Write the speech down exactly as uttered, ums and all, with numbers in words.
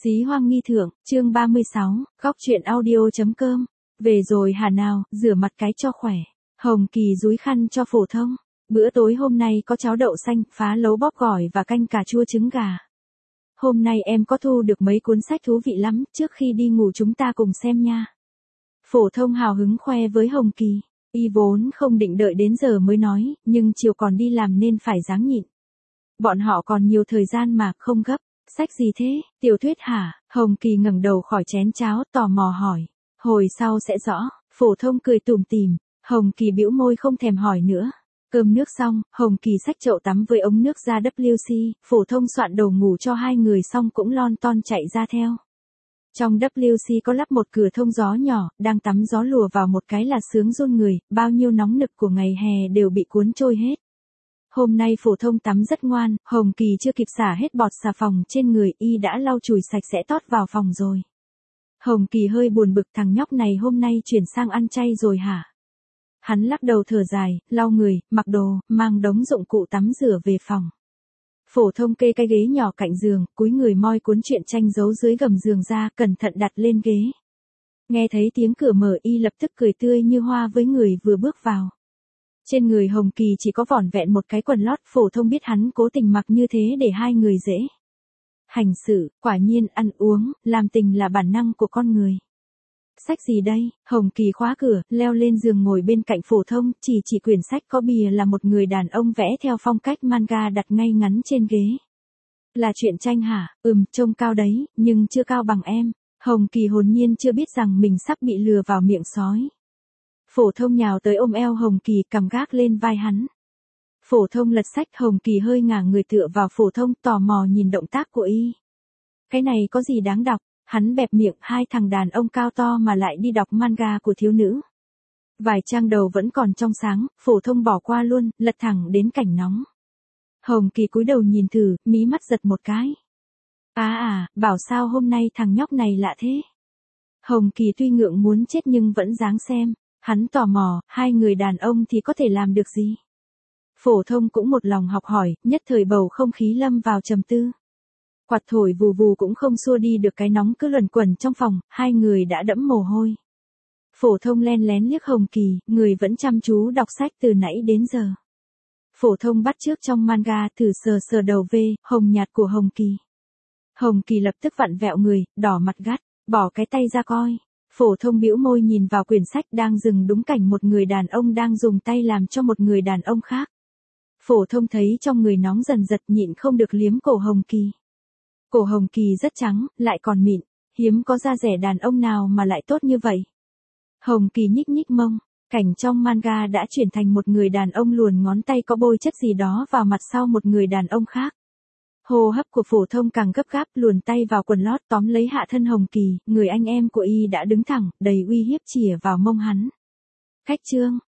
Xí Hoang Nghi Thượng, chương ba mươi sáu, góc truyện audio.com. Về rồi hả nào, rửa mặt cái cho khỏe. Hồng Kỳ dúi khăn cho Phổ Thông. Bữa tối hôm nay có cháo đậu xanh, phá lấu bóp gỏi và canh cà chua trứng gà. Hôm nay em có thu được mấy cuốn sách thú vị lắm, trước khi đi ngủ chúng ta cùng xem nha. Phổ Thông hào hứng khoe với Hồng Kỳ. Y vốn không định đợi đến giờ mới nói, nhưng chiều còn đi làm nên phải ráng nhịn. Bọn họ còn nhiều thời gian mà, không gấp. Sách gì thế, tiểu thuyết hả? Hồng Kỳ ngẩng đầu khỏi chén cháo, tò mò hỏi. Hồi sau sẽ rõ. Phổ Thông cười tủm tỉm. Hồng Kỳ bĩu môi không thèm hỏi nữa. Cơm nước xong, Hồng Kỳ xách chậu tắm với ống nước ra W C. Phổ Thông soạn đồ ngủ cho hai người xong cũng lon ton chạy ra theo. Trong W C có lắp một cửa thông gió nhỏ, đang tắm gió lùa vào một cái là sướng run người, bao nhiêu nóng nực của ngày hè đều bị cuốn trôi hết. Hôm nay Phổ Thông tắm rất ngoan, Hồng Kỳ chưa kịp xả hết bọt xà phòng trên người, y đã lau chùi sạch sẽ tót vào phòng rồi. Hồng Kỳ hơi buồn bực, thằng nhóc này hôm nay chuyển sang ăn chay rồi hả? Hắn lắc đầu thở dài, lau người, mặc đồ, mang đống dụng cụ tắm rửa về phòng. Phổ Thông kê cái ghế nhỏ cạnh giường, cúi người moi cuốn truyện tranh giấu dưới gầm giường ra, cẩn thận đặt lên ghế. Nghe thấy tiếng cửa mở, y lập tức cười tươi như hoa với người vừa bước vào. Trên người Hồng Kỳ chỉ có vỏn vẹn một cái quần lót, Phổ Thông biết hắn cố tình mặc như thế để hai người dễ hành xử, quả nhiên ăn uống, làm tình là bản năng của con người. Sách gì đây? Hồng Kỳ khóa cửa, leo lên giường ngồi bên cạnh Phổ Thông, chỉ chỉ quyển sách có bìa là một người đàn ông vẽ theo phong cách manga đặt ngay ngắn trên ghế. Là truyện tranh hả? Ừm, trông cao đấy, nhưng chưa cao bằng em. Hồng Kỳ hồn nhiên chưa biết rằng mình sắp bị lừa vào miệng sói. Phổ Thông nhào tới ôm eo Hồng Kỳ, cằm gác lên vai hắn. Phổ Thông lật sách, Hồng Kỳ hơi ngả người tựa vào Phổ Thông, tò mò nhìn động tác của y. Cái này có gì đáng đọc? Hắn bẹp miệng, hai thằng đàn ông cao to mà lại đi đọc manga của thiếu nữ. Vài trang đầu vẫn còn trong sáng, Phổ Thông bỏ qua luôn, lật thẳng đến cảnh nóng. Hồng Kỳ cúi đầu nhìn thử, mí mắt giật một cái. À à, bảo sao hôm nay thằng nhóc này lạ thế? Hồng Kỳ tuy ngượng muốn chết nhưng vẫn dáng xem. Hắn tò mò, hai người đàn ông thì có thể làm được gì? Phổ Thông cũng một lòng học hỏi, nhất thời bầu không khí lâm vào trầm tư. Quạt thổi vù vù cũng không xua đi được cái nóng cứ luẩn quẩn trong phòng, hai người đã đẫm mồ hôi. Phổ Thông len lén liếc Hồng Kỳ, người vẫn chăm chú đọc sách từ nãy đến giờ. Phổ Thông bắt chước trong manga, thử sờ sờ đầu V, hồng nhạt của Hồng Kỳ. Hồng Kỳ lập tức vặn vẹo người, đỏ mặt gắt, bỏ cái tay ra coi. Phổ Thông bĩu môi nhìn vào quyển sách đang dừng đúng cảnh một người đàn ông đang dùng tay làm cho một người đàn ông khác. Phổ Thông thấy trong người nóng dần giật, nhịn không được liếm cổ Hồng Kỳ. Cổ Hồng Kỳ rất trắng, lại còn mịn, hiếm có da rẻ đàn ông nào mà lại tốt như vậy. Hồng Kỳ nhích nhích mông, cảnh trong manga đã chuyển thành một người đàn ông luồn ngón tay có bôi chất gì đó vào mặt sau một người đàn ông khác. Hô hấp của Phổ Thông càng gấp gáp, luồn tay vào quần lót tóm lấy hạ thân Hồng Kỳ, người anh em của y đã đứng thẳng, đầy uy hiếp chìa vào mông hắn. Khách trương,